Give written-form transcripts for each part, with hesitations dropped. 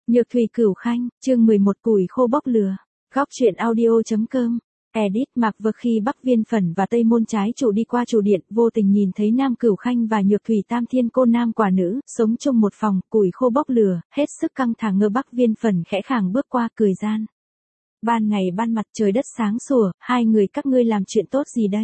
Nhược Thủy Cửu Khanh, chương 11 củi khô bốc lửa. Góc truyện audio.com. Edit Mạc Vực khi Bắc Viên Phẩn và Tây Môn trái chủ đi qua chủ điện, vô tình nhìn thấy Nam Cửu Khanh và Nhược Thủy Tam Thiên cô nam quả nữ, sống chung một phòng, củi khô bốc lửa, hết sức căng thẳng. Ngơ Bắc Viên Phẩn khẽ khàng bước qua, cười gian. Ban ngày ban mặt trời đất sáng sủa, hai người các ngươi làm chuyện tốt gì đây?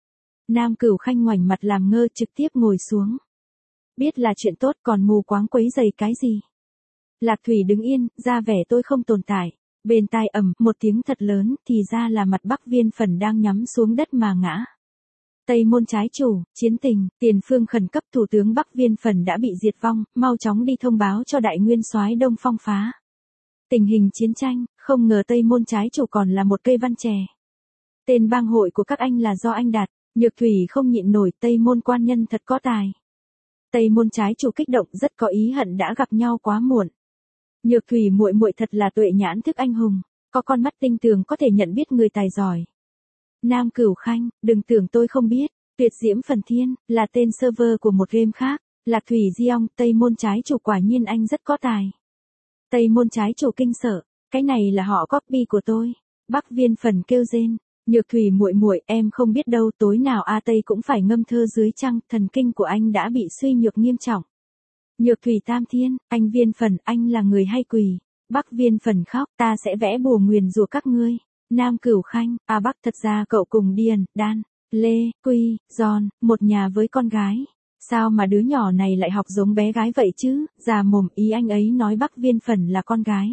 Nam Cửu Khanh ngoảnh mặt làm ngơ, trực tiếp ngồi xuống. Biết là chuyện tốt còn mù quáng quấy rầy cái gì? Lạc Thủy đứng yên, ra vẻ tôi không tồn tại. Bên tai một tiếng thật lớn, thì ra là mặt Bắc Viên Phẩn đang nhắm xuống đất mà ngã. Tây Môn trái chủ, chiến tình, tiền phương khẩn cấp, thủ tướng Bắc Viên Phẩn đã bị diệt vong, mau chóng đi thông báo cho đại nguyên soái Đông Phong phá. Tình hình chiến tranh, không ngờ Tây Môn trái chủ còn là một cây văn chè. Tên bang hội của các anh là do anh đặt, Nhược Thủy không nhịn nổi, Tây Môn quan nhân thật có tài. Tây Môn trái chủ kích động, rất có ý hận đã gặp nhau quá muộn. Nhược Thủy muội muội thật là tuệ nhãn thức anh hùng, có con mắt tinh tường có thể nhận biết người tài giỏi. Nam Cửu Khanh, đừng tưởng tôi không biết, Tuyệt Diễm Phần Thiên là tên server của một game khác. Lạc Thủy Diong, Tây Môn trái chủ quả nhiên anh rất có tài. Tây Môn trái chủ kinh sợ, cái này là họ copy của tôi. Bắc Viên Phẩn kêu rên, Nhược Thủy muội muội, em không biết đâu, tối nào A Tây cũng phải ngâm thơ dưới trăng, thần kinh của anh đã bị suy nhược nghiêm trọng. Nhược Thủy Tam Thiên, anh Viên Phẩn, anh là người hay quỷ? Bắc Viên Phẩn khóc, ta sẽ vẽ bùa nguyền rủa các ngươi. Nam Cửu Khanh, Bắc, thật ra cậu cùng Điền, Đan, Lê, Quy, Giòn, một nhà với con gái. Sao mà đứa nhỏ này lại học giống bé gái vậy chứ? Già mồm, ý anh ấy nói Bắc Viên Phẩn là con gái.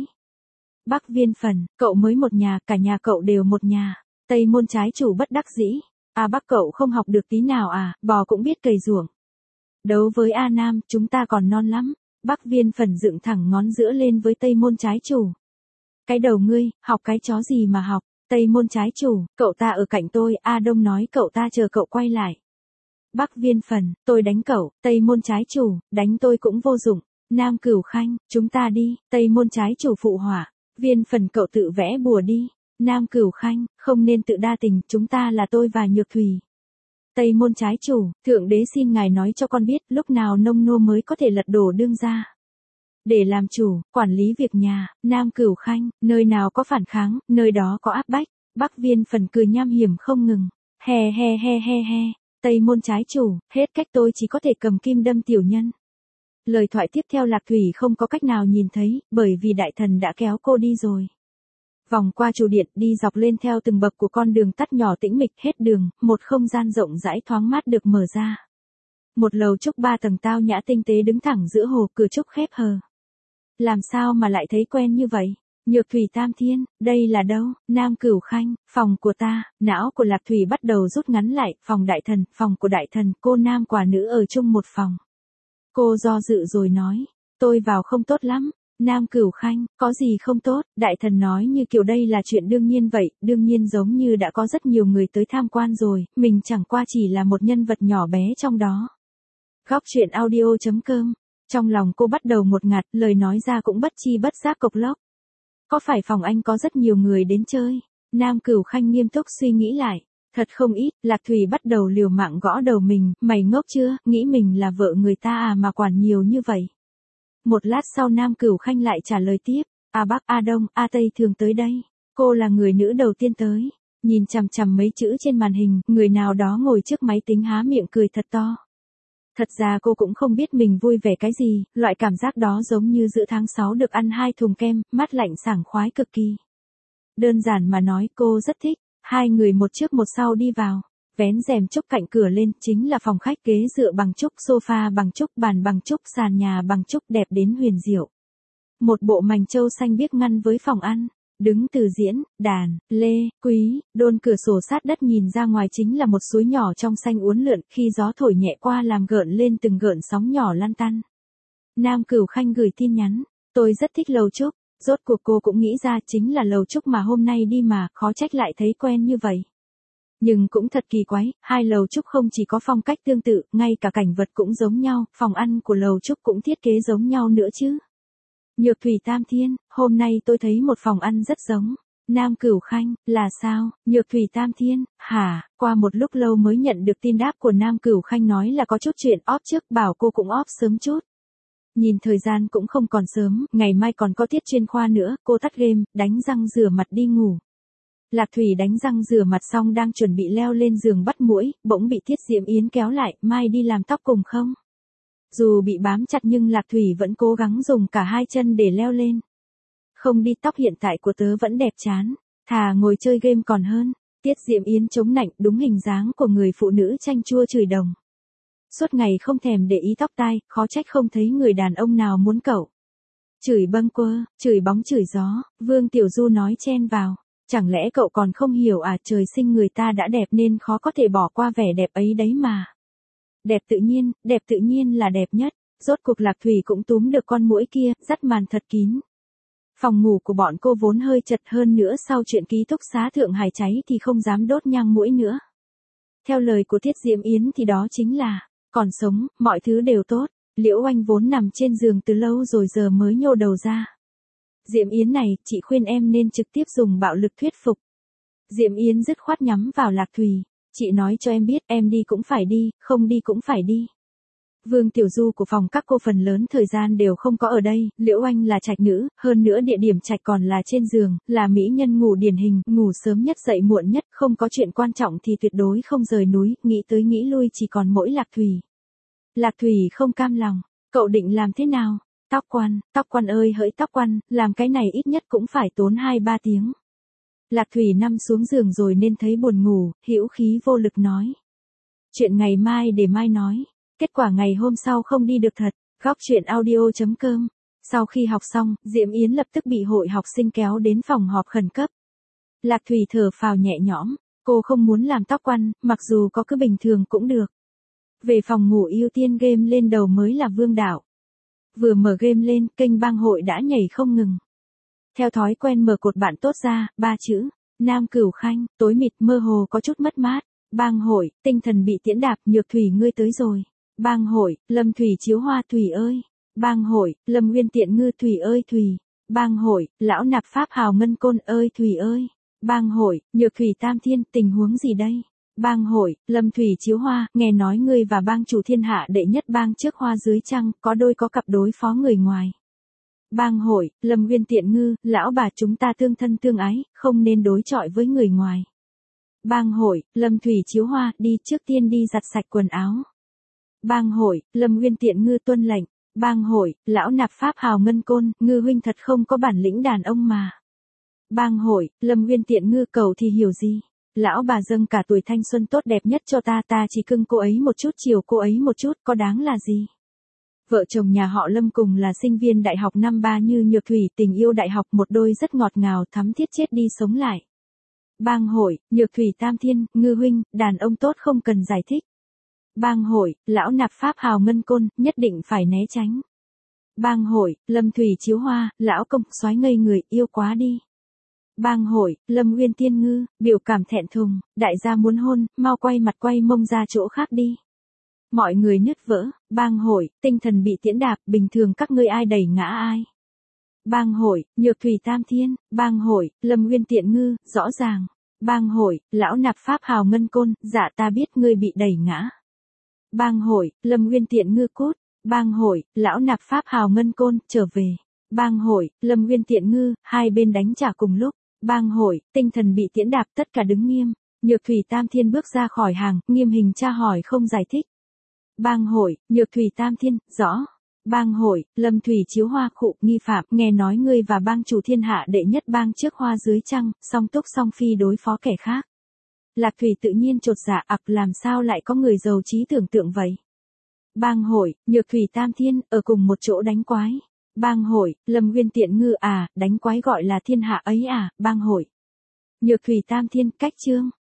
Bắc Viên Phẩn, cậu mới một nhà, cả nhà cậu đều một nhà. Tây Môn trái chủ bất đắc dĩ. Bắc cậu không học được tí nào à, bò cũng biết cày ruộng. Đấu với A Nam, chúng ta còn non lắm. Bắc Viên Phẩn dựng thẳng ngón giữa lên với Tây Môn trái chủ. Cái đầu ngươi, học cái chó gì mà học? Tây Môn trái chủ, cậu ta ở cạnh tôi, A Đông nói cậu ta chờ cậu quay lại. Bắc Viên Phẩn, tôi đánh cậu. Tây Môn trái chủ, đánh tôi cũng vô dụng. Nam Cửu Khanh, chúng ta đi. Tây Môn trái chủ phụ họa. Viên Phẩn cậu tự vẽ bùa đi. Nam Cửu Khanh, không nên tự đa tình, chúng ta là tôi và Nhược Thủy. Tây Môn trái chủ, thượng đế xin ngài nói cho con biết, lúc nào nông nô mới có thể lật đổ đương gia. Để làm chủ, quản lý việc nhà. Nam Cửu Khanh, nơi nào có phản kháng, nơi đó có áp bách. Bắc Viên Phẩn cười nham hiểm không ngừng. He he he he he. Tây Môn trái chủ, hết cách, tôi chỉ có thể cầm kim đâm tiểu nhân. Lời thoại tiếp theo Lạc Thủy không có cách nào nhìn thấy, bởi vì đại thần đã kéo cô đi rồi. Vòng qua chủ điện, đi dọc lên theo từng bậc của con đường tắt nhỏ tĩnh mịch, hết đường, một không gian rộng rãi thoáng mát được mở ra. Một lầu trúc 3 tầng tao nhã tinh tế đứng thẳng giữa hồ, cửa trúc khép hờ. Làm sao mà lại thấy quen như vậy? Nhược Thủy Tam Thiên, đây là đâu? Nam Cửu Khanh, phòng của ta. Não của Lạc Thủy bắt đầu rút ngắn lại, phòng đại thần, phòng của đại thần, cô nam quả nữ ở chung một phòng. Cô do dự rồi nói, tôi vào không tốt lắm. Nam Cửu Khanh, có gì không tốt? Đại thần nói như kiểu đây là chuyện đương nhiên vậy, đương nhiên giống như đã có rất nhiều người tới tham quan rồi, mình chẳng qua chỉ là một nhân vật nhỏ bé trong đó. Góc truyện audio.com. Trong lòng cô bắt đầu một ngạt, lời nói ra cũng bất chi bất giác cộc lốc. Có phải phòng anh có rất nhiều người đến chơi? Nam Cửu Khanh nghiêm túc suy nghĩ lại. Thật không ít. Lạc Thủy bắt đầu liều mạng gõ đầu mình, mày ngốc chưa, nghĩ mình là vợ người ta à mà quản nhiều như vậy. Một lát sau Nam Cửu Khanh lại trả lời tiếp, A Bắc, A Đông, A Tây thường tới đây. Cô là người nữ đầu tiên tới. Nhìn chằm chằm mấy chữ trên màn hình, người nào đó ngồi trước máy tính há miệng cười thật to. Thật ra cô cũng không biết mình vui vẻ cái gì, loại cảm giác đó giống như giữa tháng 6 được ăn 2 thùng kem, mát lạnh sảng khoái cực kỳ. Đơn giản mà nói, cô rất thích. Hai người một trước một sau đi vào. Vén rèm trúc cạnh cửa lên, chính là phòng khách, ghế dựa bằng trúc, sofa bằng trúc, bàn bằng trúc, sàn nhà bằng trúc, đẹp đến huyền diệu. Một bộ mành châu xanh biếc ngăn với phòng ăn. Đứng từ Diễn, Đàn, Lê, Quý, Đôn, cửa sổ sát đất nhìn ra ngoài chính là một suối nhỏ trong xanh uốn lượn, khi gió thổi nhẹ qua làm gợn lên từng gợn sóng nhỏ lăn tăn. Nam Cửu Khanh gửi tin nhắn, tôi rất thích lầu trúc. Rốt cuộc cô cũng nghĩ ra chính là lầu trúc mà hôm nay đi mà, khó trách lại thấy quen như vậy. Nhưng cũng thật kỳ quái, hai lầu trúc không chỉ có phong cách tương tự, ngay cả cảnh vật cũng giống nhau, phòng ăn của lầu trúc cũng thiết kế giống nhau nữa chứ. Nhược Thủy Tam Thiên, hôm nay tôi thấy một phòng ăn rất giống. Nam Cửu Khanh, là sao? Nhược Thủy Tam Thiên, hả? Qua một lúc lâu mới nhận được tin đáp của Nam Cửu Khanh nói là có chút chuyện off trước, bảo cô cũng off sớm chút. Nhìn thời gian cũng không còn sớm, ngày mai còn có tiết chuyên khoa nữa, cô tắt game, đánh răng rửa mặt đi ngủ. Lạc Thủy đánh răng rửa mặt xong đang chuẩn bị leo lên giường bắt muỗi, bỗng bị Tiết Diễm Yến kéo lại, mai đi làm tóc cùng không? Dù bị bám chặt nhưng Lạc Thủy vẫn cố gắng dùng cả hai chân để leo lên. Không đi, tóc hiện tại của tớ vẫn đẹp chán, thà ngồi chơi game còn hơn. Tiết Diễm Yến chống nạnh, đúng hình dáng của người phụ nữ chanh chua chửi đồng. Suốt ngày không thèm để ý tóc tai, khó trách không thấy người đàn ông nào muốn cậu. Chửi bâng quơ, chửi bóng chửi gió, Vương Tiểu Du nói chen vào. Chẳng lẽ cậu còn không hiểu à, trời sinh người ta đã đẹp nên khó có thể bỏ qua vẻ đẹp ấy đấy mà. Đẹp tự nhiên là đẹp nhất. Rốt cuộc Lạc Thủy cũng túm được con muỗi kia, dắt màn thật kín. Phòng ngủ của bọn cô vốn hơi chật, hơn nữa sau chuyện ký túc xá Thượng Hải cháy thì không dám đốt nhang muỗi nữa. Theo lời của Tiết Diễm Yến thì đó chính là, còn sống, mọi thứ đều tốt. Liễu Oanh vốn nằm trên giường từ lâu rồi giờ mới nhô đầu ra. Diễm Yến này, chị khuyên em nên trực tiếp dùng bạo lực thuyết phục. Diễm Yến dứt khoát nhắm vào Lạc Thủy. Chị nói cho em biết, em đi cũng phải đi, không đi cũng phải đi. Vương Tiểu Du của phòng các cô phần lớn thời gian đều không có ở đây, Liễu Oanh là trạch nữ, hơn nữa địa điểm trạch còn là trên giường, là mỹ nhân ngủ điển hình, ngủ sớm nhất dậy muộn nhất, không có chuyện quan trọng thì tuyệt đối không rời núi, nghĩ tới nghĩ lui chỉ còn mỗi Lạc Thủy. Lạc Thủy không cam lòng, cậu định làm thế nào? Tóc quan ơi hỡi tóc quan, làm cái này ít nhất cũng phải tốn 2-3 tiếng. Lạc Thủy nằm xuống giường rồi nên thấy buồn ngủ, hữu khí vô lực nói. Chuyện ngày mai để mai nói. Kết quả ngày hôm sau không đi được thật. Góc chuyện audio.com. Sau khi học xong, Diễm Yến lập tức bị hội học sinh kéo đến phòng họp khẩn cấp. Lạc Thủy thở phào nhẹ nhõm, cô không muốn làm tóc quan, mặc dù có cứ bình thường cũng được. Về phòng ngủ ưu tiên game lên đầu mới là vương đạo. Vừa mở game lên, kênh bang hội đã nhảy không ngừng. Theo thói quen mở cột bạn tốt ra, 3 chữ, Nam Cửu Khanh, tối mịt mơ hồ có chút mất mát. Bang hội, tinh thần bị tiễn đạp, Nhược Thủy ngươi tới rồi. Bang hội, Lâm Thủy chiếu hoa Thủy ơi. Bang hội, Lâm Nguyên tiện ngư Thủy ơi Thủy. Bang hội, lão nạp pháp hào ngân côn ơi Thủy ơi. Bang hội, Nhược Thủy tam thiên, tình huống gì đây? Bang hội, Lâm Thủy chiếu hoa, nghe nói ngươi và bang chủ thiên hạ đệ nhất bang trước hoa dưới trăng, có đôi có cặp đối phó người ngoài. Bang hội, Lâm Nguyên tiện ngư, lão bà chúng ta tương thân tương ái, không nên đối chọi với người ngoài. Bang hội, Lâm Thủy chiếu hoa, đi trước tiên đi giặt sạch quần áo. Bang hội, Lâm Nguyên tiện ngư tuân lệnh. Bang hội, lão nạp pháp hào ngân côn, ngư huynh thật không có bản lĩnh đàn ông mà. Bang hội, Lâm Nguyên tiện ngư cầu thì hiểu gì. Lão bà dâng cả tuổi thanh xuân tốt đẹp nhất cho ta, ta chỉ cưng cô ấy một chút, chiều cô ấy một chút, có đáng là gì. Vợ chồng nhà họ Lâm cùng là sinh viên đại học năm 3 như Nhược Thủy, tình yêu đại học một đôi rất ngọt ngào, thắm thiết chết đi sống lại. Bang hội, Nhược Thủy tam thiên, ngư huynh, đàn ông tốt không cần giải thích. Bang hội, lão nạp pháp hào ngân côn, nhất định phải né tránh. Bang hội, Lâm Thủy chiếu hoa, lão công, soái ngây người, yêu quá đi. Bang hội, Lâm Nguyên tiên ngư, biểu cảm thẹn thùng, đại gia muốn hôn, mau quay mặt quay mông ra chỗ khác đi. Mọi người nứt vỡ. Bang hội, tinh thần bị tiễn đạp, bình thường các ngươi ai đẩy ngã ai. Bang hội, Nhược Thủy tam thiên. Bang hội, Lâm Nguyên tiện ngư, rõ ràng. Bang hội, lão nạp pháp hào ngân côn, dạ ta biết ngươi bị đẩy ngã. Bang hội, Lâm Nguyên tiện ngư cút. Bang hội, lão nạp pháp hào ngân côn, trở về. Bang hội, Lâm Nguyên tiện ngư, hai bên đánh trả cùng lúc. Bang hội, tinh thần bị tiễn đạp, tất cả đứng nghiêm. Nhược Thủy tam thiên bước ra khỏi hàng, nghiêm hình tra hỏi không giải thích. Bang hội, Nhược Thủy tam thiên, rõ. Bang hội, Lâm Thủy chiếu hoa khụ, nghi phạm, nghe nói ngươi và bang chủ thiên hạ đệ nhất bang trước hoa dưới trăng, song túc song phi đối phó kẻ khác. Lạc Thủy tự nhiên chột dạ, ặc làm sao lại có người giàu trí tưởng tượng vậy. Bang hội, Nhược Thủy tam thiên, ở cùng một chỗ đánh quái. Bang hội, Lâm Nguyên tiện ngư à, đánh quái gọi là thiên hạ ấy à. Bang hội, Nhược Thủy tam thiên, cách chương.